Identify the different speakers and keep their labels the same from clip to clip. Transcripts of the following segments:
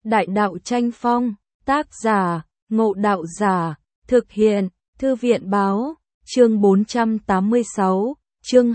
Speaker 1: Đại đạo tranh phong, tác giả, Ngộ Đạo Giả, thực hiện, Thư viện báo, chương 486, chương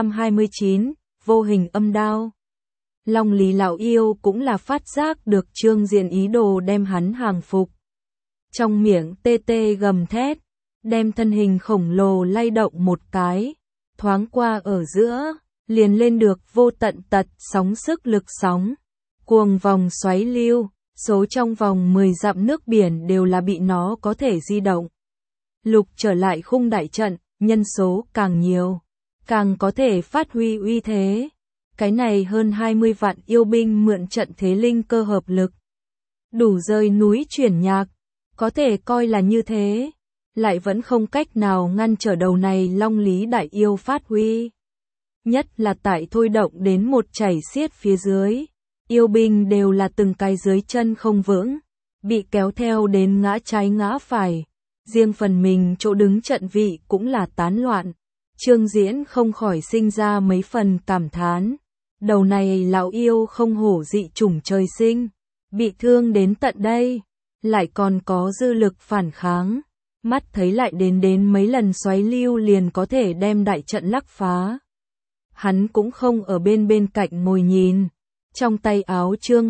Speaker 1: 229, vô hình âm đao. Long Lý lão yêu cũng là phát giác được Trương Diễn ý đồ đem hắn hàng phục. Trong miệng tê tê gầm thét, đem thân hình khổng lồ lay động một cái, thoáng qua ở giữa, liền lên được vô tận tật sóng sức lực sóng, cuồng vòng xoáy lưu, số trong vòng 10 dặm nước biển đều là bị nó có thể di động. Lục trở lại khung đại trận, nhân số càng nhiều, càng có thể phát huy uy thế. Cái này hơn 20 vạn yêu binh mượn trận thế linh cơ hợp lực, đủ rời núi chuyển nhạc, có thể coi là như thế, lại vẫn không cách nào ngăn trở đầu này Long Lý đại yêu phát huy. Nhất là tại thôi động đến một chảy xiết phía dưới, yêu binh đều là từng cái dưới chân không vững, bị kéo theo đến ngã trái ngã phải, riêng phần mình chỗ đứng trận vị cũng là tán loạn. Trương Diễn không khỏi sinh ra mấy phần cảm thán, đầu này lão yêu không hổ dị chủng trời sinh, bị thương đến tận đây, lại còn có dư lực phản kháng, mắt thấy lại đến mấy lần xoáy lưu liền có thể đem đại trận lắc phá. Hắn cũng không ở bên cạnh ngồi nhìn, trong tay áo chương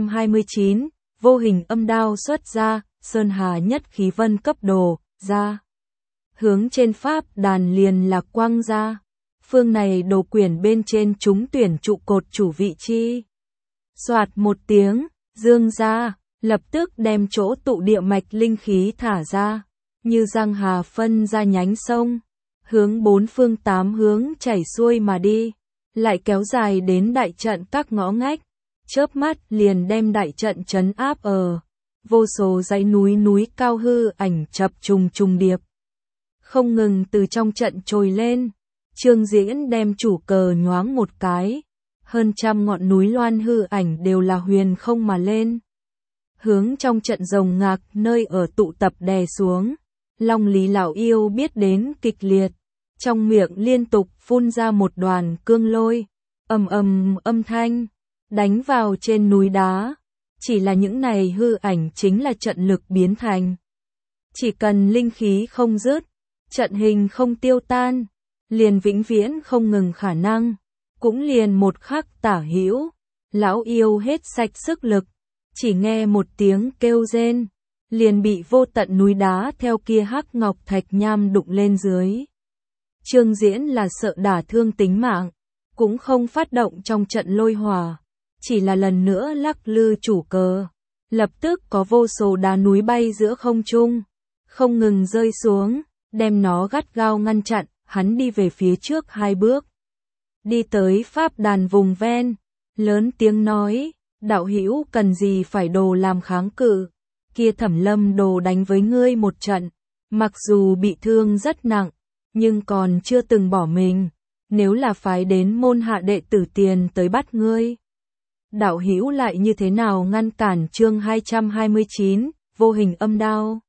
Speaker 1: 229, vô hình âm đao xuất ra, sơn hà nhất khí vân cấp đồ, ra. Hướng trên pháp đàn liền là quang ra, phương này đồ quyển bên trên chúng tuyển trụ cột chủ vị chi. Soạt một tiếng, dương ra, lập tức đem chỗ tụ địa mạch linh khí thả ra, như giang hà phân ra nhánh sông, hướng bốn phương tám hướng chảy xuôi mà đi, lại kéo dài đến đại trận các ngõ ngách, chớp mắt liền đem đại trận trấn áp ở. Vô số dãy núi cao hư ảnh chập trùng điệp, không ngừng từ trong trận trồi lên. Trương Diễn đem chủ cờ nhoáng một cái, hơn trăm ngọn núi loan hư ảnh đều là huyền không mà lên, hướng trong trận rồng ngạc nơi ở tụ tập đè xuống. Long Lý lão yêu biết đến kịch liệt, trong miệng liên tục phun ra một đoàn cương lôi, âm thanh đánh vào trên núi đá. Chỉ là những này hư ảnh chính là trận lực biến thành. Chỉ cần linh khí không dứt, trận hình không tiêu tan, liền vĩnh viễn không ngừng khả năng, cũng liền một khắc tả hữu, lão yêu hết sạch sức lực, chỉ nghe một tiếng kêu rên, liền bị vô tận núi đá theo kia hắc ngọc thạch nham đụng lên dưới. Trương Diễn là sợ đả thương tính mạng, cũng không phát động trong trận lôi hỏa, chỉ là lần nữa lắc lư chủ cờ, lập tức có vô số đá núi bay giữa không trung, không ngừng rơi xuống, đem nó gắt gao ngăn chặn. Hắn đi về phía trước 2 bước, đi tới pháp đàn vùng ven, lớn tiếng nói, đạo hữu cần gì phải đồ làm kháng cự, kia Thẩm Lâm đồ đánh với ngươi một trận, mặc dù bị thương rất nặng, nhưng còn chưa từng bỏ mình, nếu là phái đến môn hạ đệ tử tiền tới bắt ngươi, đạo hữu lại như thế nào ngăn cản? Chương 229, vô hình âm đao.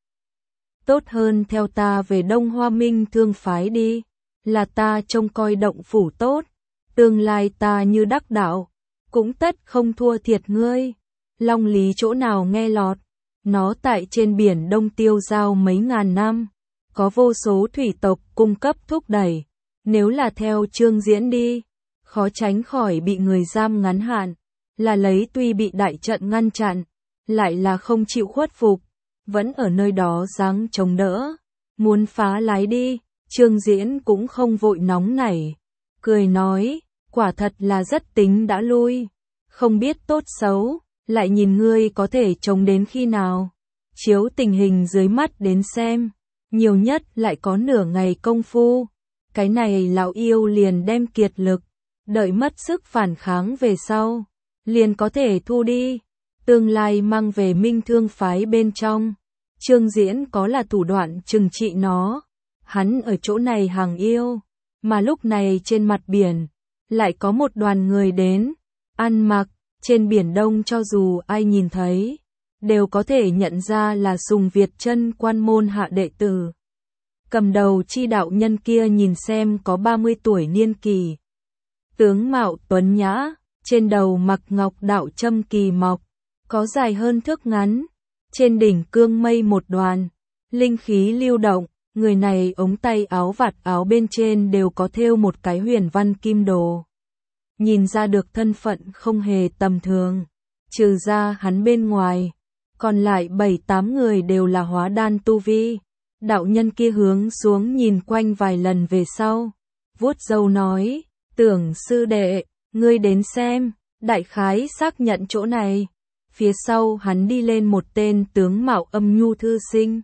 Speaker 1: Tốt hơn theo ta về Đông Hoa Minh Thương phái đi, là ta trông coi động phủ tốt, tương lai ta như đắc đạo, cũng tất không thua thiệt ngươi. Long Lý chỗ nào nghe lọt, nó tại trên biển Đông tiêu giao mấy ngàn năm, có vô số thủy tộc cung cấp thúc đẩy, nếu là theo Trương Diễn đi, khó tránh khỏi bị người giam ngắn hạn, là lấy tuy bị đại trận ngăn chặn, lại là không chịu khuất phục, vẫn ở nơi đó giáng chống đỡ, muốn phá lái đi. Trương Diễn cũng không vội nóng nảy, cười nói, quả thật là rất tính đã lui, không biết tốt xấu, lại nhìn ngươi có thể chống đến khi nào. Chiếu tình hình dưới mắt đến xem, nhiều nhất lại có nửa ngày công phu, cái này lão yêu liền đem kiệt lực, đợi mất sức phản kháng về sau, liền có thể thu đi, tương lai mang về Minh Thương phái bên trong. Trương Diễn có là thủ đoạn trừng trị nó. Hắn ở chỗ này hàng yêu, mà lúc này trên mặt biển, lại có một đoàn người đến, ăn mặc, trên biển Đông cho dù ai nhìn thấy, đều có thể nhận ra là Sùng Việt Chân quan môn hạ đệ tử. Cầm đầu chi đạo nhân kia nhìn xem có 30 tuổi niên kỳ. Tướng mạo tuấn nhã, trên đầu mặc ngọc đạo châm kỳ mọc, có dài hơn thước ngắn. Trên đỉnh cương mây một đoàn, linh khí lưu động, người này ống tay áo vạt áo bên trên đều có thêu một cái huyền văn kim đồ. Nhìn ra được thân phận không hề tầm thường, trừ ra hắn bên ngoài, còn lại 7-8 người đều là hóa đan tu vi. Đạo nhân kia hướng xuống nhìn quanh vài lần về sau, vuốt râu nói, Tưởng sư đệ, ngươi đến xem, đại khái xác nhận chỗ này. Phía sau hắn đi lên một tên tướng mạo âm nhu thư sinh.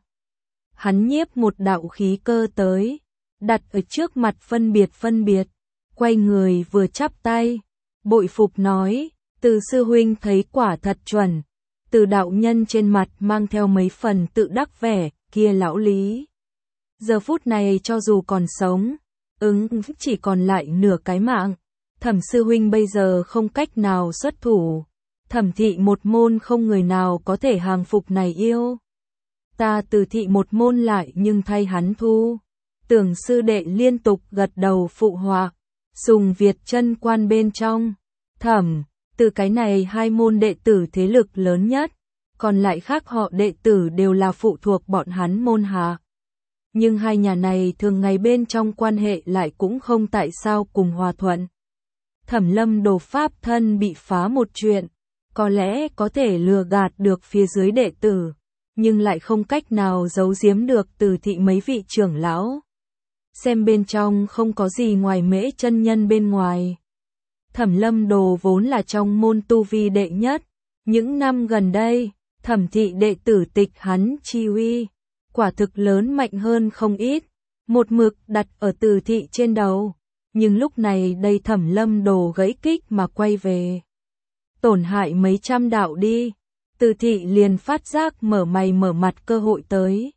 Speaker 1: Hắn nhiếp một đạo khí cơ tới, đặt ở trước mặt phân biệt, quay người vừa chắp tay, bội phục nói, Từ sư huynh thấy quả thật chuẩn. Từ đạo nhân trên mặt mang theo mấy phần tự đắc vẻ, kia lão Lý. Giờ phút này cho dù còn sống, chỉ còn lại nửa cái mạng. Thẩm sư huynh bây giờ không cách nào xuất thủ. Thẩm thị một môn không người nào có thể hàng phục này yêu. Ta Từ thị một môn lại nhưng thay hắn thu. Tưởng sư đệ liên tục gật đầu phụ họa. Sùng Việt chân quan bên trong. Thẩm, Từ cái này hai môn đệ tử thế lực lớn nhất. Còn lại khác họ đệ tử đều là phụ thuộc bọn hắn môn hạ. Nhưng hai nhà này thường ngày bên trong quan hệ lại cũng không tại sao cùng hòa thuận. Thẩm Lâm Đồ pháp thân bị phá một chuyện, có lẽ có thể lừa gạt được phía dưới đệ tử, nhưng lại không cách nào giấu giếm được Từ thị mấy vị trưởng lão. Xem bên trong không có gì ngoài Mễ chân nhân bên ngoài. Thẩm Lâm Đồ vốn là trong môn tu vi đệ nhất, những năm gần đây, Thẩm thị đệ tử tịch hắn chi uy, quả thực lớn mạnh hơn không ít, một mực đặt ở Từ thị trên đầu. Nhưng lúc này đây Thẩm Lâm Đồ gãy kích mà quay về, tổn hại mấy trăm đạo đi. Từ thị liền phát giác mở mày mở mặt cơ hội tới.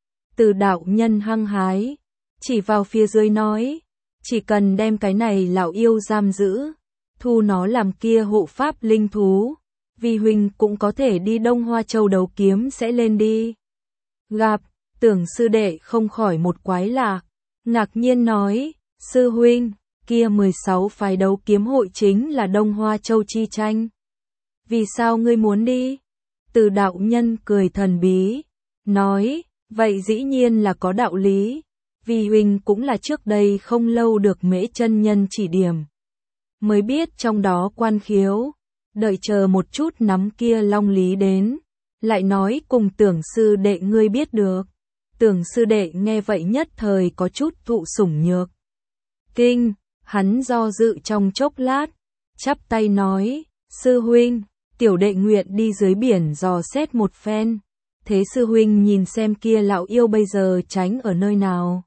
Speaker 1: Từ đạo nhân hăng hái, chỉ vào phía dưới nói, chỉ cần đem cái này lão yêu giam giữ, thu nó làm kia hộ pháp linh thú, vì huynh cũng có thể đi Đông Hoa Châu đấu kiếm sẽ lên đi. Gặp, Tưởng sư đệ không khỏi một quái lạ, ngạc nhiên nói, sư huynh, kia 16 phái đấu kiếm hội chính là Đông Hoa Châu chi tranh. Vì sao ngươi muốn đi? Từ đạo nhân cười thần bí, nói, vậy dĩ nhiên là có đạo lý, vì huynh cũng là trước đây không lâu được Mễ chân nhân chỉ điểm, mới biết trong đó quan khiếu, đợi chờ một chút nắm kia long lý đến, lại nói cùng Tưởng sư đệ ngươi biết được. Tưởng sư đệ nghe vậy nhất thời có chút thụ sủng nhược kinh, hắn do dự trong chốc lát, chắp tay nói, sư huynh, tiểu đệ nguyện đi dưới biển dò xét một phen, thế sư huynh nhìn xem kia lão yêu bây giờ tránh ở nơi nào.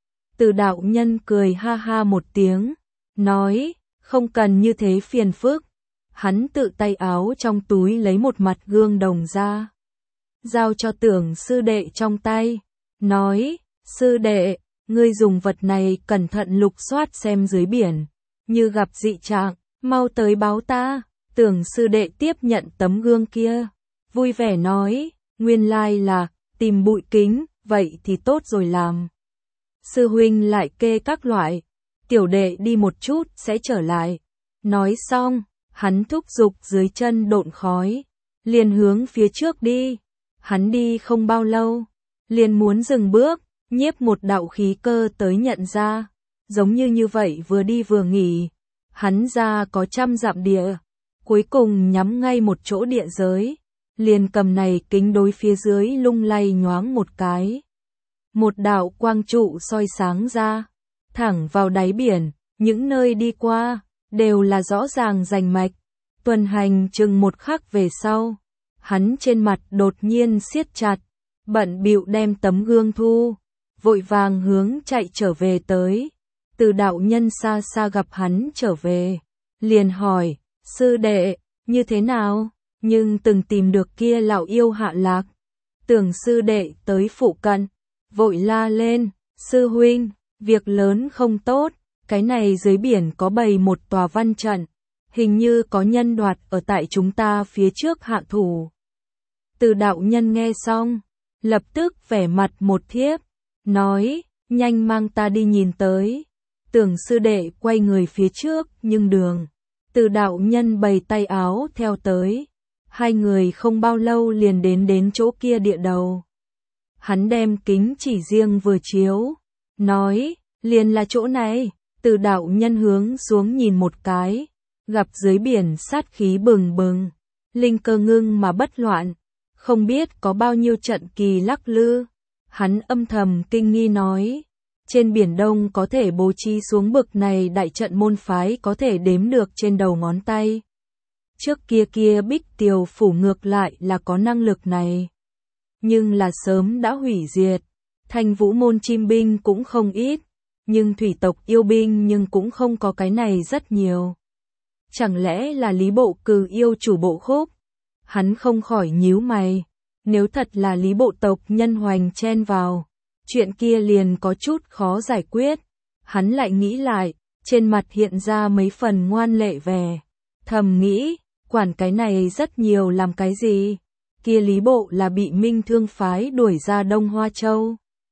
Speaker 1: Từ đạo nhân cười ha ha một tiếng, nói, không cần như thế phiền phức. Hắn tự tay áo trong túi lấy một mặt gương đồng ra, giao cho Tưởng sư đệ trong tay, nói, sư đệ, ngươi dùng vật này cẩn thận lục soát xem dưới biển, như gặp dị trạng, mau tới báo ta. Tưởng sư đệ tiếp nhận tấm gương kia, vui vẻ nói, nguyên lai là tìm bụi kính, vậy thì tốt rồi làm. Sư huynh lại kê các loại, tiểu đệ đi một chút sẽ trở lại. Nói xong, hắn thúc giục dưới chân độn khói, liền hướng phía trước đi. Hắn đi không bao lâu, liền muốn dừng bước, nhiếp một đạo khí cơ tới nhận ra, giống như vậy vừa đi vừa nghỉ, hắn ra có 100 dặm địa, cuối cùng nhắm ngay một chỗ địa giới, liền cầm này kính đối phía dưới lung lay nhoáng một cái. Một đạo quang trụ soi sáng ra, thẳng vào đáy biển, những nơi đi qua, đều là rõ ràng rành mạch. Tuần hành chừng một khắc về sau, hắn trên mặt đột nhiên siết chặt, bận bịu đem tấm gương thu, vội vàng hướng chạy trở về tới. Từ đạo nhân xa xa gặp hắn trở về, liền hỏi, sư đệ, như thế nào, nhưng từng tìm được kia lão yêu hạ lạc. Tưởng sư đệ tới phụ cận, vội la lên, sư huynh, việc lớn không tốt, cái này dưới biển có bày một tòa văn trận, hình như có nhân đoạt ở tại chúng ta phía trước hạ thủ. Từ đạo nhân nghe xong, lập tức vẻ mặt một thiếp, nói, nhanh mang ta đi nhìn tới. Tưởng sư đệ quay người phía trước, nhưng đường. Từ đạo nhân bày tay áo theo tới. Hai người không bao lâu liền đến chỗ kia địa đầu. Hắn đem kính chỉ riêng vừa chiếu, nói, liền là chỗ này. Từ đạo nhân hướng xuống nhìn một cái, gặp dưới biển sát khí bừng bừng, linh cơ ngưng mà bất loạn, không biết có bao nhiêu trận kỳ lắc lư. Hắn âm thầm kinh nghi nói, trên biển Đông có thể bố trí xuống bực này đại trận môn phái có thể đếm được trên đầu ngón tay. Trước kia Bích Tiều phủ ngược lại là có năng lực này, nhưng là sớm đã hủy diệt. Thanh Vũ môn chim binh cũng không ít, nhưng thủy tộc yêu binh nhưng cũng không có cái này rất nhiều. Chẳng lẽ là Lý Bộ Cừ yêu chủ Bộ Khúc? Hắn không khỏi nhíu mày, nếu thật là Lý Bộ tộc nhân hoành chen vào, chuyện kia liền có chút khó giải quyết. Hắn lại nghĩ lại, trên mặt hiện ra mấy phần ngoan lệ vẻ, thầm nghĩ, quản cái này rất nhiều làm cái gì? Kia Lý Bộ là bị Minh Thương phái đuổi ra Đông Hoa Châu.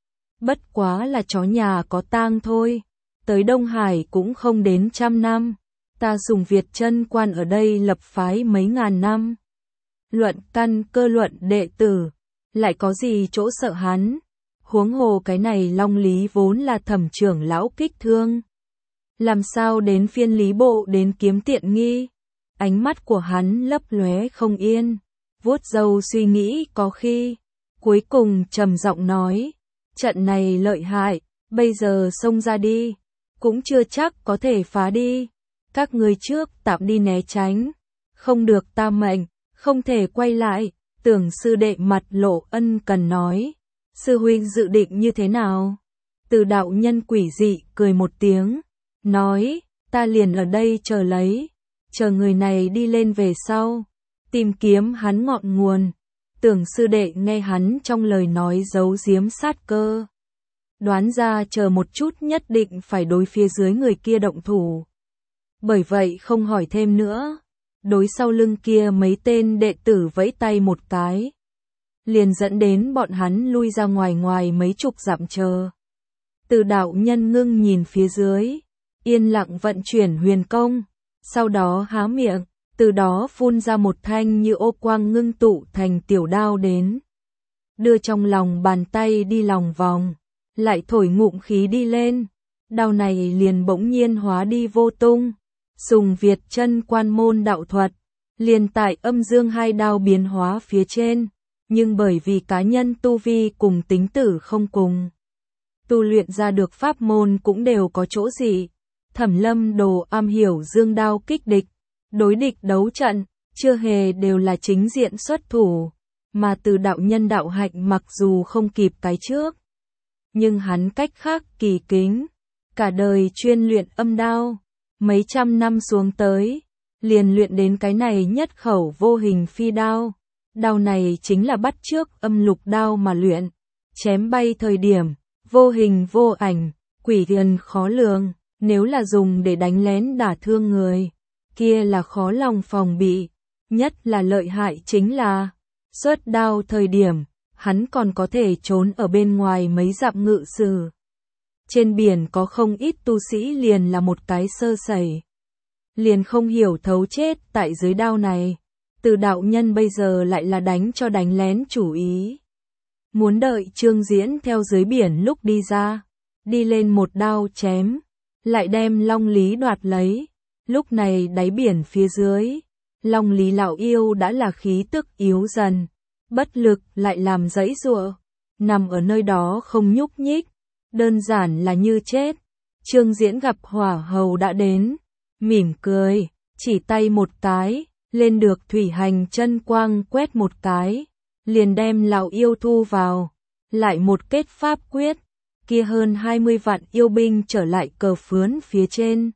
Speaker 1: Bất quá là chó nhà có tang thôi, tới Đông Hải cũng không đến 100 năm, ta dùng Việt chân quan ở đây lập phái mấy ngàn năm. Luận căn cơ luận đệ tử, lại có gì chỗ sợ hắn, huống hồ cái này Long Lý vốn là Thẩm trưởng lão kích thương. Làm sao đến phiên Lý Bộ đến kiếm tiện nghi? Ánh mắt của hắn lấp lóe không yên, vuốt râu suy nghĩ có khi, cuối cùng trầm giọng nói, trận này lợi hại, bây giờ xông ra đi, cũng chưa chắc có thể phá đi. Các người trước tạm đi né tránh, không được ta mệnh, không thể quay lại. Tưởng sư đệ mặt lộ ân cần nói, sư huynh dự định như thế nào? Từ đạo nhân quỷ dị cười một tiếng, nói, ta liền ở đây chờ lấy, chờ người này đi lên về sau, tìm kiếm hắn ngọn nguồn. Tưởng sư đệ nghe hắn trong lời nói giấu giếm sát cơ, đoán ra chờ một chút nhất định phải đối phía dưới người kia động thủ. Bởi vậy không hỏi thêm nữa, đối sau lưng kia mấy tên đệ tử vẫy tay một cái, liền dẫn đến bọn hắn lui ra ngoài mấy chục dặm chờ. Từ đạo nhân ngưng nhìn phía dưới, yên lặng vận chuyển huyền công, sau đó há miệng, từ đó phun ra một thanh như ô quang ngưng tụ thành tiểu đao đến. Đưa trong lòng bàn tay đi lòng vòng, lại thổi ngụm khí đi lên, đao này liền bỗng nhiên hóa đi vô tung. Dùng Việt chân quan môn đạo thuật, liền tại âm dương hai đao biến hóa phía trên, nhưng bởi vì cá nhân tu vi cùng tính tử không cùng, tu luyện ra được pháp môn cũng đều có chỗ gì. Thẩm Lâm Đồ am hiểu dương đao kích địch, đối địch đấu trận, chưa hề đều là chính diện xuất thủ, mà từ đạo nhân đạo hạnh mặc dù không kịp cái trước, nhưng hắn cách khác kỳ kính, cả đời chuyên luyện âm đao, mấy trăm năm xuống tới, liền luyện đến cái này nhất khẩu vô hình phi đao. Đao này chính là bắt chước âm lục đao mà luyện, chém bay thời điểm, vô hình vô ảnh, quỷ thần khó lường, nếu là dùng để đánh lén đả thương người, kia là khó lòng phòng bị, nhất là lợi hại chính là, xuất đao thời điểm, hắn còn có thể trốn ở bên ngoài mấy dặm ngự sử. Trên biển có không ít tu sĩ liền là một cái sơ sẩy, liền không hiểu thấu chết tại dưới đao này. Từ đạo nhân bây giờ lại là đánh cho đánh lén chủ ý, muốn đợi Trương Diễn theo dưới biển lúc đi ra, đi lên một đao chém, lại đem Long Lý đoạt lấy. Lúc này đáy biển phía dưới, Long Lý lão yêu đã là khí tức yếu dần, bất lực lại làm giãy giụa, nằm ở nơi đó không nhúc nhích, đơn giản là như chết. Trương Diễn gặp hỏa hầu đã đến, mỉm cười, chỉ tay một cái, lên được thủy hành chân quang quét một cái, liền đem lão yêu thu vào, lại một kết pháp quyết, kia hơn 20 vạn yêu binh trở lại cờ phướn phía trên.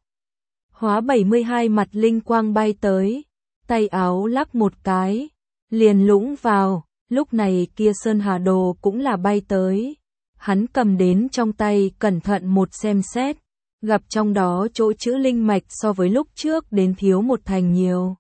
Speaker 1: Hóa 72 mặt linh quang bay tới, tay áo lắc một cái, liền lũng vào, lúc này kia Sơn Hà Đồ cũng là bay tới. Hắn cầm đến trong tay cẩn thận một xem xét, gặp trong đó chỗ chữ linh mạch so với lúc trước đến thiếu một thành nhiều.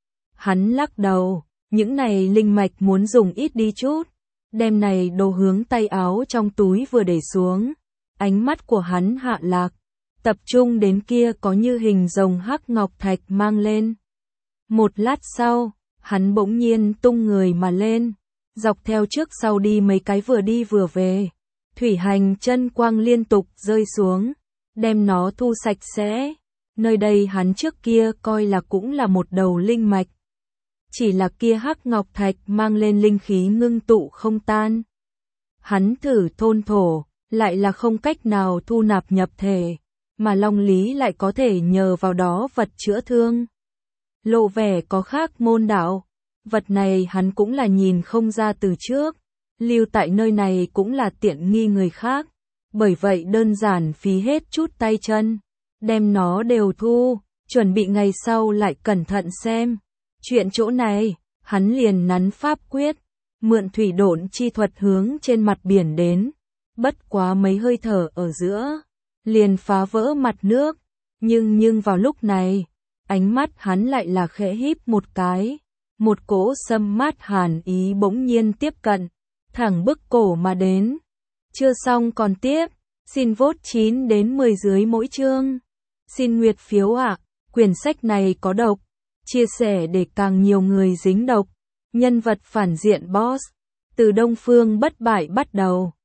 Speaker 1: Hắn lắc đầu, những này linh mạch muốn dùng ít đi chút, đem này đồ hướng tay áo trong túi vừa để xuống, ánh mắt của hắn hạ lạc, tập trung đến kia có như hình rồng hắc ngọc thạch mang lên. Một lát sau, hắn bỗng nhiên tung người mà lên, dọc theo trước sau đi mấy cái vừa đi vừa về. Thủy hành chân quang liên tục rơi xuống, đem nó thu sạch sẽ. Nơi đây hắn trước kia coi là cũng là một đầu linh mạch. Chỉ là kia hắc ngọc thạch mang lên linh khí ngưng tụ không tan. Hắn thử thôn thổ, lại là không cách nào thu nạp nhập thể, mà Long Lý lại có thể nhờ vào đó vật chữa thương. Lộ vẻ có khác môn đạo, vật này hắn cũng là nhìn không ra từ trước, lưu tại nơi này cũng là tiện nghi người khác, bởi vậy đơn giản phí hết chút tay chân, đem nó đều thu, chuẩn bị ngày sau lại cẩn thận xem. Chuyện chỗ này, hắn liền nắn pháp quyết, mượn thủy độn chi thuật hướng trên mặt biển đến, bất quá mấy hơi thở ở giữa, liền phá vỡ mặt nước, nhưng vào lúc này, ánh mắt hắn lại là khẽ híp một cái, một cỗ xâm mát hàn ý bỗng nhiên tiếp cận, thẳng bức cổ mà đến. Chưa xong còn tiếp, xin vote 9 đến 10 dưới mỗi chương. Xin nguyệt phiếu ạ, quyển sách này có độc, chia sẻ để càng nhiều người dính độc. Nhân vật phản diện boss, từ Đông Phương bất bại bắt đầu.